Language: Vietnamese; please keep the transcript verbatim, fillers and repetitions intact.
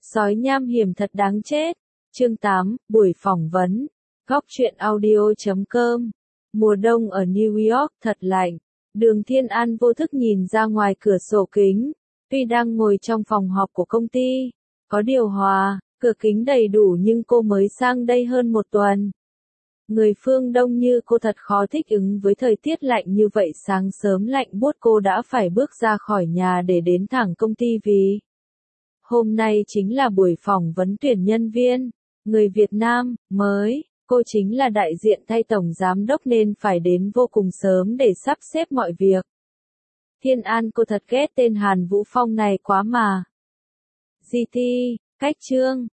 Sói nham hiểm thật đáng chết. Chương tám, buổi phỏng vấn. Góc truyện audio chấm com. Mùa đông ở New York thật lạnh. Đường Thiên An vô thức nhìn ra ngoài cửa sổ kính. Tuy đang ngồi trong phòng họp của công ty, có điều hòa, cửa kính đầy đủ nhưng cô mới sang đây hơn một tuần. Người phương Đông như cô thật khó thích ứng với thời tiết lạnh như vậy, sáng sớm lạnh buốt cô đã phải bước ra khỏi nhà để đến thẳng công ty vì hôm nay chính là buổi phỏng vấn tuyển nhân viên, người Việt Nam, mới, cô chính là đại diện thay Tổng Giám đốc nên phải đến vô cùng sớm để sắp xếp mọi việc. Thiên An cô thật ghét tên Hàn Vũ Phong này quá mà. giê tê, cách chương,